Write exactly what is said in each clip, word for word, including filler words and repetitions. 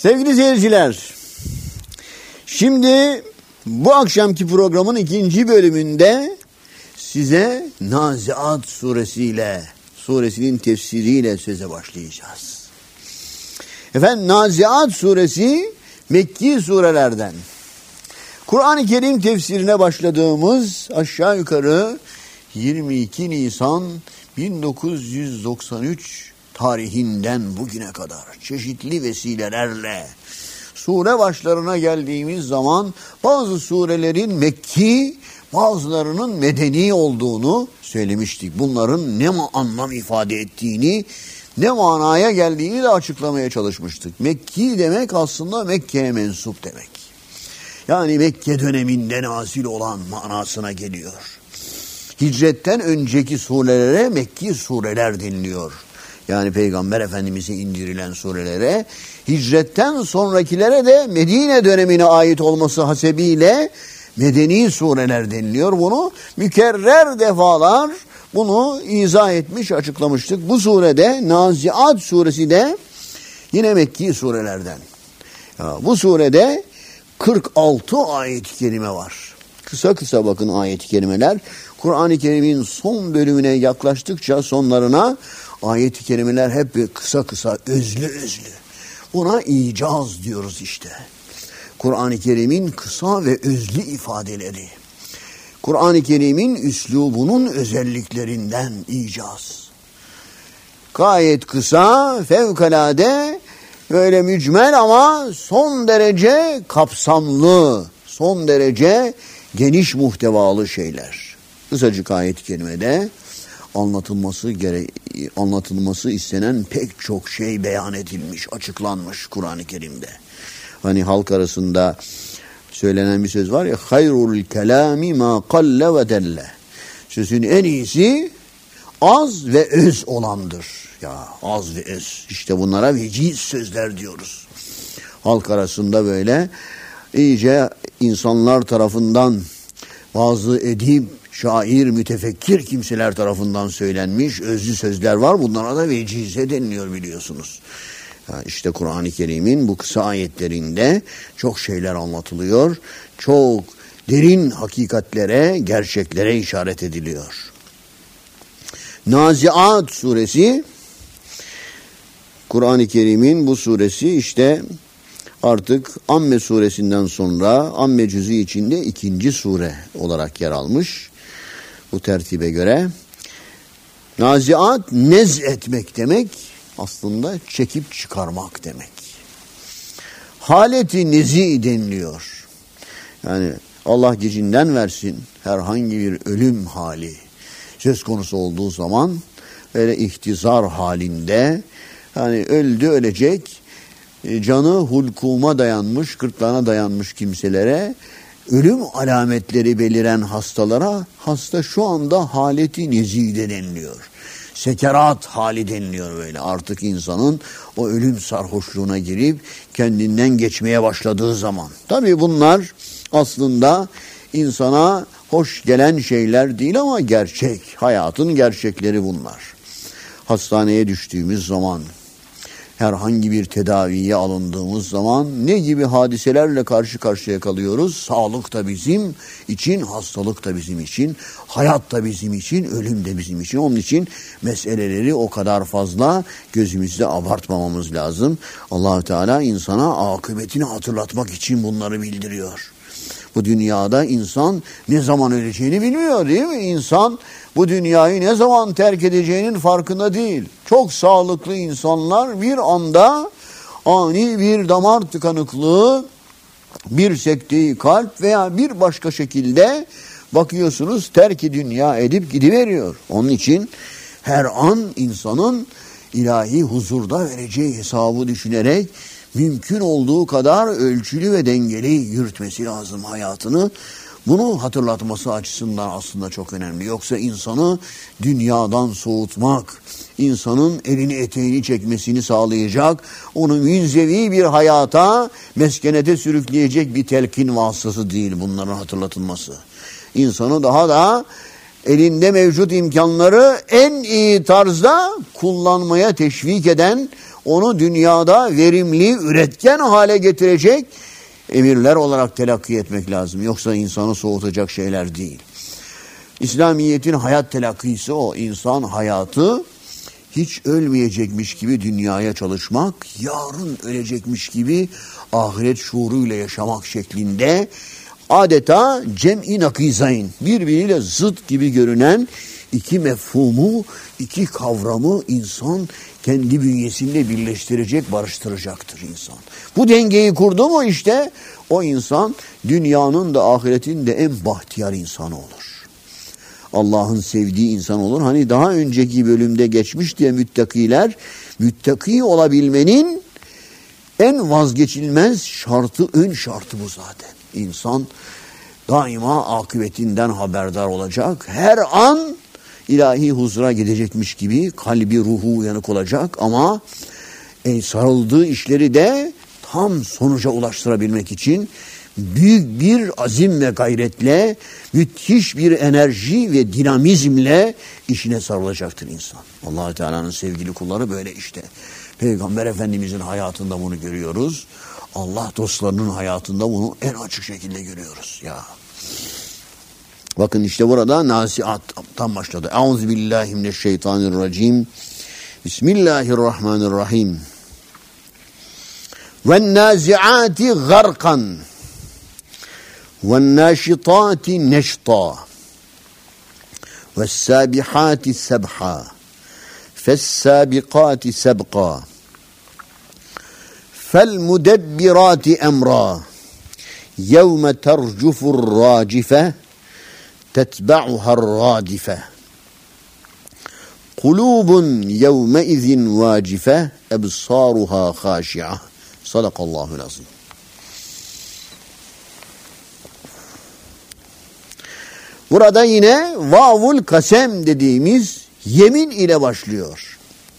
Sevgili seyirciler, şimdi bu akşamki programın ikinci bölümünde size Naziat suresiyle, suresinin tefsiriyle söze başlayacağız. Efendim, Naziat suresi Mekki surelerden. Kur'an-ı Kerim tefsirine başladığımız aşağı yukarı yirmi iki Nisan bin dokuz yüz doksan üç tarihinden bugüne kadar çeşitli vesilelerle sure başlarına geldiğimiz zaman bazı surelerin Mekki, bazılarının Medeni olduğunu söylemiştik. Bunların ne anlam ifade ettiğini, ne manaya geldiğini de açıklamaya çalışmıştık. Mekki demek aslında Mekke'ye mensup demek. Yani Mekke döneminde nazil olan manasına geliyor. Hicretten önceki surelere Mekki sureler deniliyor. Yani Peygamber Efendimiz'e indirilen surelere, hicretten sonrakilere de Medine dönemine ait olması hasebiyle Medeni sureler deniliyor. Bunu mükerrer defalar bunu izah etmiş, açıklamıştık. Bu surede Naziat suresi de yine Mekki surelerden. Ya, bu surede kırk altı ayet-i kerime var. Kısa kısa bakın ayet-i kerimeler. Kur'an-ı Kerim'in son bölümüne yaklaştıkça sonlarına ayet-i kerimeler hep kısa kısa, özlü özlü. Buna icaz diyoruz işte. Kur'an-ı Kerim'in kısa ve özlü ifadeleri. Kur'an-ı Kerim'in üslubunun özelliklerinden icaz. Gayet kısa, fevkalade, böyle mücmel ama son derece kapsamlı, son derece geniş muhtevalı şeyler. Kısacık ayet-i kerimede anlatılması gere anlatılması istenen pek çok şey beyan edilmiş, açıklanmış Kur'an-ı Kerim'de. Hani halk arasında söylenen bir söz var ya, hayrul kelami ma qalle ve delle. Sözün en iyisi az ve öz olandır. Ya az ve öz. İşte bunlara veciz sözler diyoruz. Halk arasında böyle iyice insanlar tarafından, bazı edip, şair, mütefekkir kimseler tarafından söylenmiş özlü sözler var. Bunlara da vecize deniliyor biliyorsunuz. Yani işte Kur'an-ı Kerim'in bu kısa ayetlerinde çok şeyler anlatılıyor. Çok derin hakikatlere, gerçeklere işaret ediliyor. Naziat suresi, Kur'an-ı Kerim'in bu suresi işte artık Amme suresinden sonra Amme cüzü içinde ikinci sure olarak yer almış. Bu tertibe göre Naziat nez etmek demek, aslında çekip çıkarmak demek. Haleti nezi deniliyor. Yani Allah gecinden versin, herhangi bir ölüm hali söz konusu olduğu zaman böyle ihtizar halinde, yani öldü ölecek, canı hulkuma dayanmış, gırtlağına dayanmış kimselere, ölüm alametleri beliren hastalara hasta şu anda haleti nezide deniliyor. Sekerat hali deniliyor böyle. Artık insanın o ölüm sarhoşluğuna girip kendinden geçmeye başladığı zaman. Tabii bunlar aslında insana hoş gelen şeyler değil ama gerçek. Hayatın gerçekleri bunlar. Hastaneye düştüğümüz zaman, herhangi bir tedaviye alındığımız zaman ne gibi hadiselerle karşı karşıya kalıyoruz? Sağlık da bizim için, hastalık da bizim için, hayat da bizim için, ölüm de bizim için. Onun için meseleleri o kadar fazla gözümüzde abartmamamız lazım. Allah-u Teala insana akıbetini hatırlatmak için bunları bildiriyor. Bu dünyada insan ne zaman öleceğini bilmiyor, değil mi? İnsan bu dünyayı ne zaman terk edeceğinin farkında değil. Çok sağlıklı insanlar bir anda ani bir damar tıkanıklığı, bir sekteyi kalp veya bir başka şekilde bakıyorsunuz terk-i dünya edip gidiveriyor. Onun için her an insanın ilahi huzurda vereceği hesabı düşünerek mümkün olduğu kadar ölçülü ve dengeli yürütmesi lazım hayatını. Bunu hatırlatması açısından aslında çok önemli. Yoksa insanı dünyadan soğutmak, insanın elini eteğini çekmesini sağlayacak, onu münzevi bir hayata, meskenete sürükleyecek bir telkin vasıtası değil bunların hatırlatılması. İnsanı daha da elinde mevcut imkanları en iyi tarzda kullanmaya teşvik eden, onu dünyada verimli, üretken hale getirecek emirler olarak telakki etmek lazım. Yoksa insanı soğutacak şeyler değil. İslamiyet'in hayat telakkisi o. İnsan hayatı hiç ölmeyecekmiş gibi dünyaya çalışmak, yarın ölecekmiş gibi ahiret şuuruyla yaşamak şeklinde adeta cem-i nakizayn, birbiriyle zıt gibi görünen iki mefhumu, iki kavramı insan kendi bünyesinde birleştirecek, barıştıracaktır insan. Bu dengeyi kurdu mu işte o insan dünyanın da ahiretin de en bahtiyar insanı olur. Allah'ın sevdiği insan olur. Hani daha önceki bölümde geçmiş diye müttakiler, müttaki olabilmenin en vazgeçilmez şartı, ön şartı bu zaten. İnsan daima akıbetinden haberdar olacak. Her an ilahi huzura gidecekmiş gibi kalbi, ruhu uyanık olacak ama e, sarıldığı işleri de tam sonuca ulaştırabilmek için büyük bir azim ve gayretle, müthiş bir enerji ve dinamizmle işine sarılacaktır insan. Allah-u Teala'nın sevgili kulları böyle işte. Peygamber Efendimizin hayatında bunu görüyoruz. Allah dostlarının hayatında bunu en açık şekilde görüyoruz. Ya. Bakın işte burada Naziat'tan başladı. Euzubillahimineşşeytanirracim. Bismillahirrahmanirrahim. Ve'n-nâzi'âti garkan. Ve'n-nâşitâti neştâ. Ve's-sâbihâti sebhâ. Fes-sâbikâti sebqâ. Fel-mudebbirâti emrâ. Yevme tercufur-râcife. تتبعها الرادفة قلوب يومئذ واجفة أبصارها خاشعة صدق الله العظيم. Burada yine vavul kasem dediğimiz yemin ile başlıyor.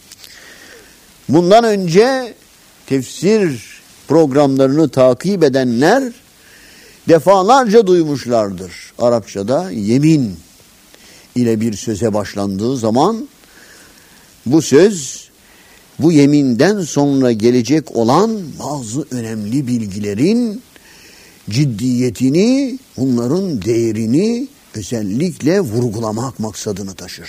Bundan önce tefsir programlarını takip edenler defalarca duymuşlardır. Arapçada yemin ile bir söze başlandığı zaman bu söz, bu yeminden sonra gelecek olan bazı önemli bilgilerin ciddiyetini, bunların değerini özellikle vurgulamak maksadını taşır.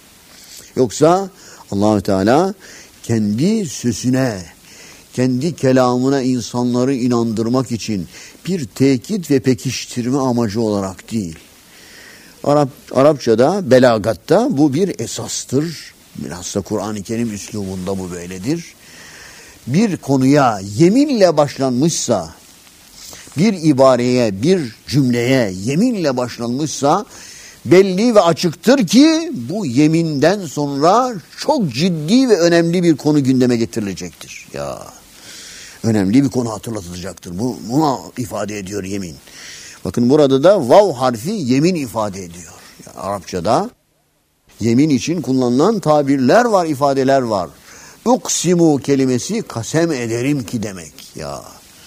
Yoksa Allah-u Teala kendi sözüne, kendi kelamına insanları inandırmak için bir tekit ve pekiştirme amacı olarak değil. Arap, Arapçada, belagatta bu bir esastır. Bilhassa Kur'an-ı Kerim üslubunda bu böyledir. Bir konuya yeminle başlanmışsa, bir ibareye, bir cümleye yeminle başlanmışsa belli ve açıktır ki bu yeminden sonra çok ciddi ve önemli bir konu gündeme getirilecektir. Ya önemli bir konu hatırlatılacaktır. Bu buna ifade ediyor yemin. Bakın burada da vav harfi yemin ifade ediyor. Yani Arapçada yemin için kullanılan tabirler var, ifadeler var. Uksimu kelimesi kasem ederim ki demek. Ya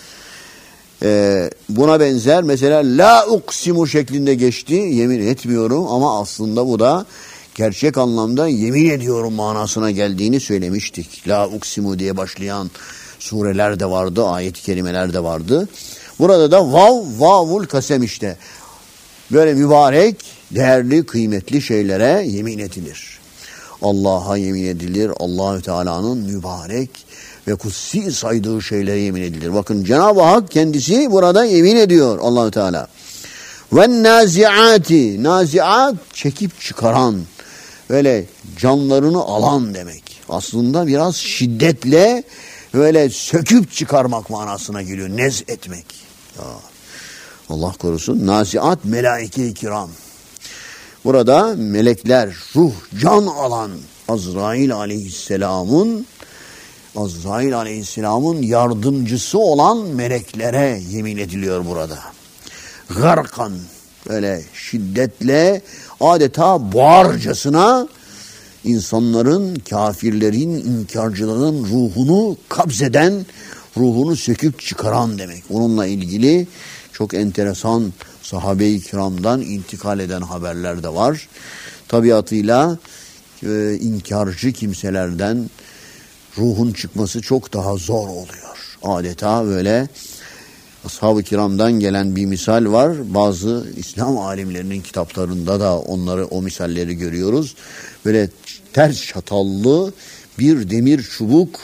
ee, buna benzer mesela la uksimu şeklinde geçti. Yemin etmiyorum ama aslında bu da gerçek anlamda yemin ediyorum manasına geldiğini söylemiştik. La uksimu diye başlayan sureler de vardı, ayet-i kerimeler de vardı. Burada da vav, vavul kasem işte. Böyle mübarek, değerli, kıymetli şeylere yemin edilir. Allah'a yemin edilir. Allahü Teala'nın mübarek ve kutsi saydığı şeylere yemin edilir. Bakın Cenab-ı Hak kendisi burada yemin ediyor Allahü Teala. Ve naziati, naziat çekip çıkaran, böyle canlarını alan demek. Aslında biraz şiddetle böyle söküp çıkarmak manasına geliyor. Nez etmek. Ya, Allah korusun. Naziat melaike-i kiram. Burada melekler, ruh, can alan Azrail aleyhisselamın Azrail aleyhisselamın yardımcısı olan meleklere yemin ediliyor burada. Garkan, böyle şiddetle adeta boğarcasına insanların, kafirlerin, inkarcıların ruhunu kabzeden, ruhunu söküp çıkaran demek. Onunla ilgili çok enteresan sahabe-i kiramdan intikal eden haberler de var. Tabiatıyla e, inkarcı kimselerden, ruhun çıkması çok daha zor oluyor. Adeta böyle ashab-ı kiramdan gelen bir misal var. Bazı İslam alimlerinin kitaplarında da onları, o misalleri görüyoruz. Böyle ters çatallı bir demir çubuk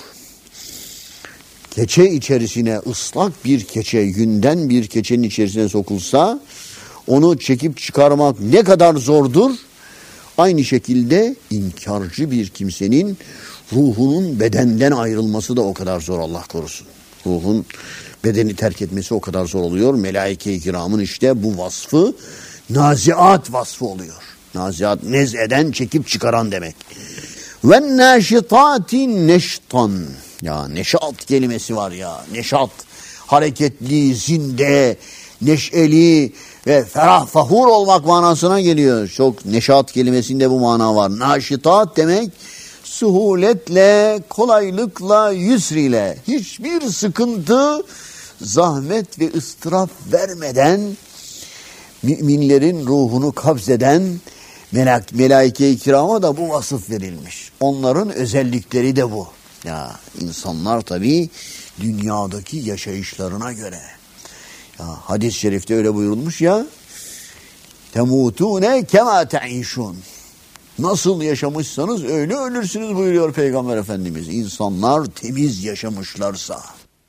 keçe içerisine, ıslak bir keçe, yünden bir keçenin içerisine sokulsa onu çekip çıkarmak ne kadar zordur. Aynı şekilde inkarcı bir kimsenin ruhunun bedenden ayrılması da o kadar zor, Allah korusun. Ruhun bedeni terk etmesi o kadar zor oluyor. Melaike-i kiramın işte bu vasfı naziat vasfı oluyor. Naziat nezeden, çekip çıkaran demek. Ve neşitati neştan. Ya neşat kelimesi var ya. Neşat, hareketli, zinde, neşeli ve ferah fahur olmak manasına geliyor. Çok neşat kelimesinde bu mana var. Naşitat demek suhuletle, kolaylıkla, yusriyle, hiçbir sıkıntı, zahmet ve ıstırap vermeden müminlerin ruhunu kabzeden melek, melaike-i kirama da bu vasıf verilmiş. Onların özellikleri de bu. Ya insanlar tabii dünyadaki yaşayışlarına göre. Ya hadis-i şerifte öyle buyurulmuş ya. Temutune kema te'işun. Nasıl yaşamışsanız öyle ölürsünüz buyuruyor Peygamber Efendimiz. İnsanlar temiz yaşamışlarsa,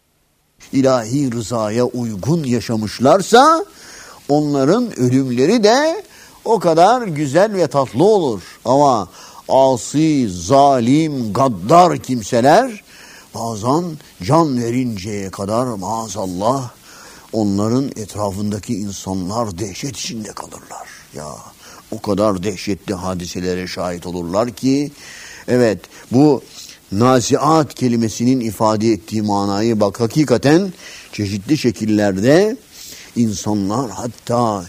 ilahi rızaya uygun yaşamışlarsa onların ölümleri de o kadar güzel ve tatlı olur. Ama asi, zalim, gaddar kimseler bazen can verinceye kadar maazallah onların etrafındaki insanlar dehşet içinde kalırlar. Ya o kadar dehşetli hadiselere şahit olurlar ki, evet, bu naziat kelimesinin ifade ettiği manayı bak hakikaten çeşitli şekillerde insanlar, hatta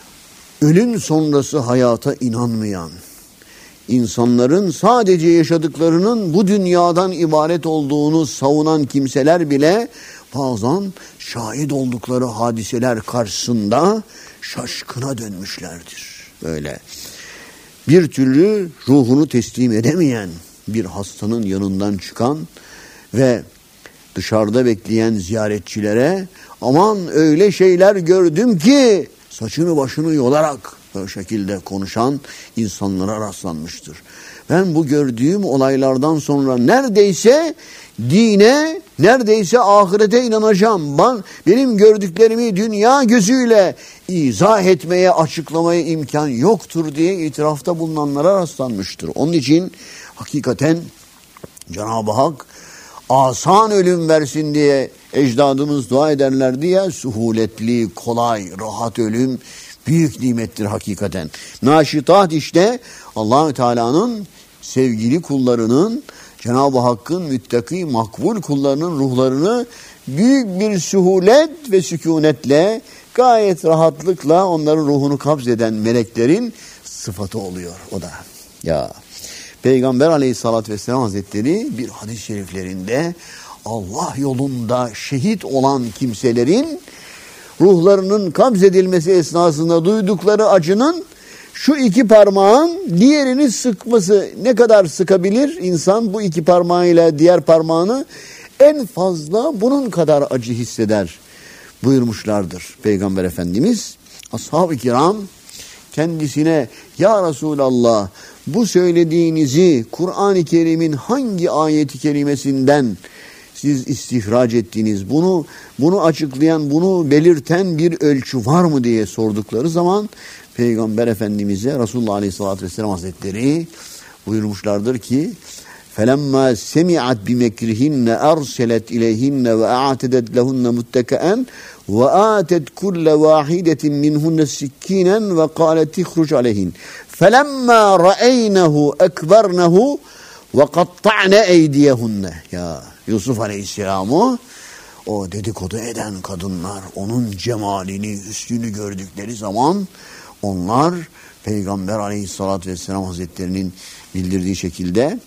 ölüm sonrası hayata inanmayan insanların sadece yaşadıklarının bu dünyadan ibaret olduğunu savunan kimseler bile bazen şahit oldukları hadiseler karşısında şaşkına dönmüşlerdir. Böyle bir türlü ruhunu teslim edemeyen bir hastanın yanından çıkan ve dışarıda bekleyen ziyaretçilere aman öyle şeyler gördüm ki saçını başını yolarak o şekilde konuşan insanlara rastlanmıştır. Ben bu gördüğüm olaylardan sonra neredeyse dine, neredeyse ahirete inanacağım. Ben, benim gördüklerimi dünya gözüyle izah etmeye, açıklamaya imkan yoktur diye itirafta bulunanlara rastlanmıştır. Onun için hakikaten Cenab-ı Hak asan ölüm versin diye ecdadımız dua ederlerdi ya, suhuletli, kolay, rahat ölüm büyük nimettir hakikaten. Naşitat işte Allah-u Teala'nın sevgili kullarının, Cenab-ı Hakk'ın müttaki, makbul kullarının ruhlarını büyük bir suhulet ve sükunetle, gayet rahatlıkla onların ruhunu kabzeden meleklerin sıfatı oluyor o da. Ya Peygamber Aleyhisselatü Vesselam Hazretleri bir hadis-i şeriflerinde Allah yolunda şehit olan kimselerin ruhlarının kabzedilmesi esnasında duydukları acının şu iki parmağın diğerini sıkması, ne kadar sıkabilir insan bu iki parmağıyla diğer parmağını, en fazla bunun kadar acı hisseder buyurmuşlardır Peygamber Efendimiz. Ashab-ı kiram kendisine ya Resulallah bu söylediğinizi Kur'an-ı Kerim'in hangi ayeti kerimesinden siz istihraç ettiniz, bunu bunu açıklayan, bunu belirten bir ölçü var mı diye sordukları zaman Peygamber Efendimiz'e Resulullah Aleyhisselatü Vesselam Hazretleri buyurmuşlardır ki فَلَمَّا سَمِعَتْ بِمَكْرِهِنَّ أَرْسَلَتْ اِلَيْهِنَّ وَاَعْتَدَتْ لَهُنَّ مُتَّكَأً وَآتَتْ كُلَّ وَاحِدَةٍ مِنْهُنَّ سِكِّينًا وَقَالَتْ اِخْرُجْ عَلَيْهِنْ فَلَمَّا رَأَيْنَهُ اَكْبَرْنَهُ وَقَطَّعْنَ اَيْدِيَهُنَّ. Ya Yusuf Aleyhisselam'ı o dedikodu eden kadınlar onun cemalini, hüsnünü gördükleri zaman onlar Peygamber Aleyhisselatü Vesselam Hazretlerinin bildirdiği şekilde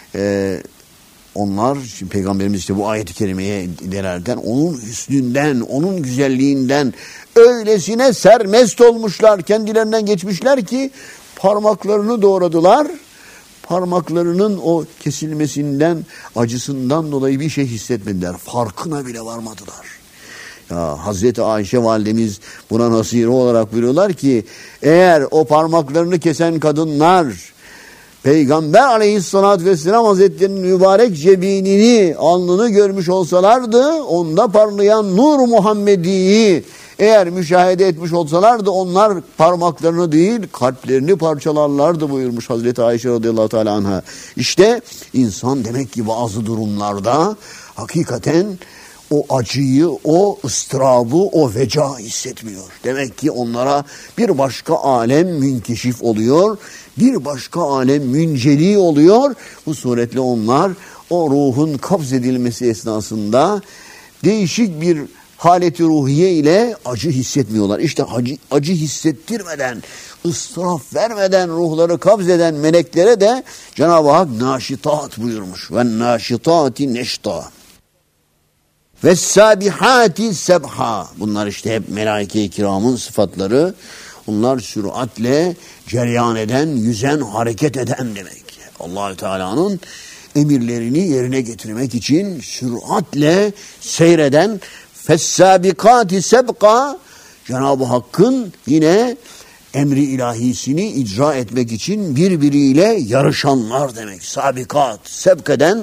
e, onlar, şimdi Peygamberimiz işte bu ayet-i kerimeye delerden onun hüsnünden, onun güzelliğinden öylesine sermest olmuşlar, kendilerinden geçmişler ki parmaklarını doğradılar, parmaklarının o kesilmesinden, acısından dolayı bir şey hissetmediler. Farkına bile varmadılar. Ya Hazreti Ayşe validemiz buna nasihine olarak buyuruyorlar ki, eğer o parmaklarını kesen kadınlar Peygamber aleyhissalatü vesselam hazretlerinin mübarek cebinini, alnını görmüş olsalardı, onda parlayan nur Muhammedi'yi eğer müşahede etmiş olsalardı, onlar parmaklarını değil kalplerini parçalarlardı buyurmuş Hazreti Ayşe radıyallahu teala anha. İşte insan demek ki bazı durumlarda hakikaten o acıyı, o ıstırabı, o veca hissetmiyor. Demek ki onlara bir başka alem münkeşif oluyor, bir başka alem münceli oluyor. Bu suretle onlar o ruhun kabzedilmesi esnasında değişik bir haleti ruhiye ile acı hissetmiyorlar. İşte acı, acı hissettirmeden, ıstıraf vermeden ruhları kabzeden meleklere de Cenab-ı Hak naşitat buyurmuş. Ve naşitati neşta. Ve sabihati sebha. Bunlar işte hep melaike-i kiramın sıfatları. Bunlar süratle cereyan eden, yüzen, hareket eden demek. Allah-u Teala'nın emirlerini yerine getirmek için süratle seyreden fessabikati sebka, Cenab-ı Hakk'ın yine emri ilahisini icra etmek için birbiriyle yarışanlar demek. Sabikat, sebkeden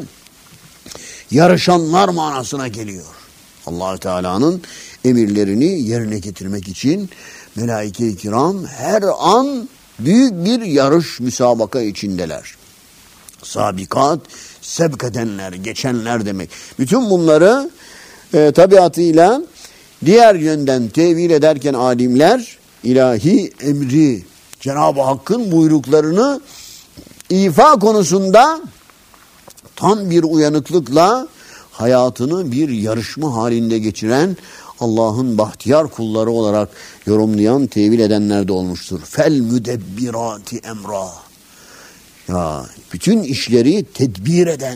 yarışanlar manasına geliyor. Allah-u Teala'nın emirlerini yerine getirmek için melaike-i kiram her an büyük bir yarış, müsabaka içindeler. Sabikat, sebkedenler, geçenler demek. Bütün bunları e, tabiatıyla diğer yönden tevil ederken alimler ilahi emri, Cenab-ı Hakk'ın buyruklarını ifa konusunda tam bir uyanıklıkla hayatını bir yarışma halinde geçiren Allah'ın bahtiyar kulları olarak yorumlayan, tevil edenler de olmuştur. Fel müdebbirati emra. Ya bütün işleri tedbir eden,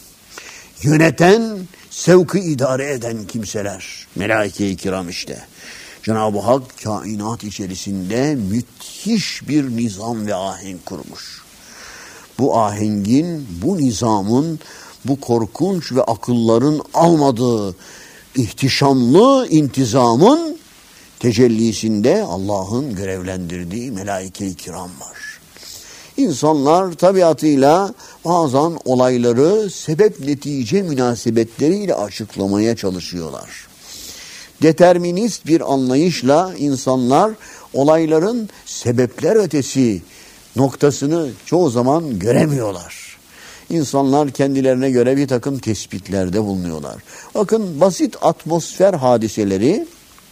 yöneten, sevki idare eden kimseler. Melaike-i kiram işte. Cenab-ı Hak kainat içerisinde müthiş bir nizam ve ahenk kurmuş. Bu ahengin, bu nizamın, bu korkunç ve akılların almadığı ihtişamlı intizamın tecellisinde Allah'ın görevlendirdiği melaike-i kiram var. İnsanlar tabiatıyla bazen olayları sebep netice münasebetleriyle açıklamaya çalışıyorlar. Determinist bir anlayışla insanlar olayların sebepler ötesi noktasını çoğu zaman göremiyorlar. İnsanlar kendilerine göre bir takım tespitlerde bulunuyorlar. Bakın basit atmosfer hadiseleri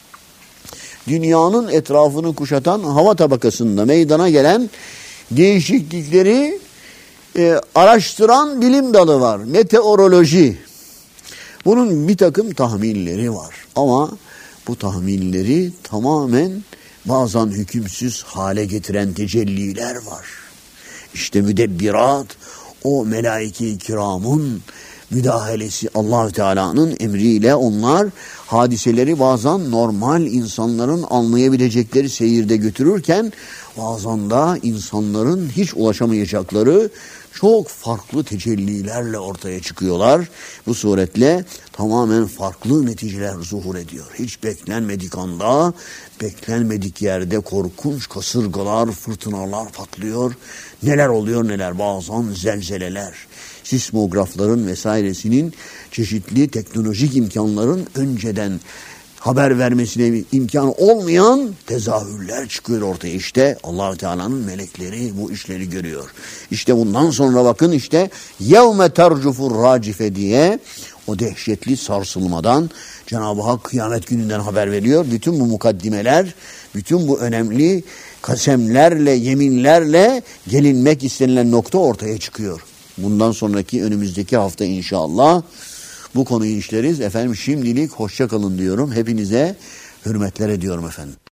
dünyanın etrafını kuşatan hava tabakasında meydana gelen değişiklikleri e, araştıran bilim dalı var. Meteoroloji. Bunun bir takım tahminleri var. Ama bu tahminleri tamamen bazen hükümsüz hale getiren tecelliler var. İşte müdebbirat, o melaike-i kiramın müdahalesi, Allah-u Teala'nın emriyle onlar hadiseleri bazen normal insanların anlayabilecekleri seyirde götürürken bazen de insanların hiç ulaşamayacakları çok farklı tecellilerle ortaya çıkıyorlar. Bu suretle tamamen farklı neticeler zuhur ediyor. Hiç beklenmedik anda, beklenmedik yerde korkunç kasırgalar, fırtınalar patlıyor. Neler oluyor neler, bazen zelzeleler. Sismografların vesairesinin çeşitli teknolojik imkanların önceden haber vermesine imkan olmayan tezahürler çıkıyor ortaya. İşte Allah-u Teala'nın melekleri bu işleri görüyor. İşte bundan sonra bakın işte yevme tercufur racife diye o dehşetli sarsılmadan Cenab-ı Hak kıyamet gününden haber veriyor. Bütün bu mukaddimeler, bütün bu önemli kasemlerle, yeminlerle gelinmek istenilen nokta ortaya çıkıyor. Bundan sonraki önümüzdeki hafta inşallah bu konuyu işleriz. Efendim şimdilik hoşça kalın diyorum. Hepinize hürmetler ediyorum efendim.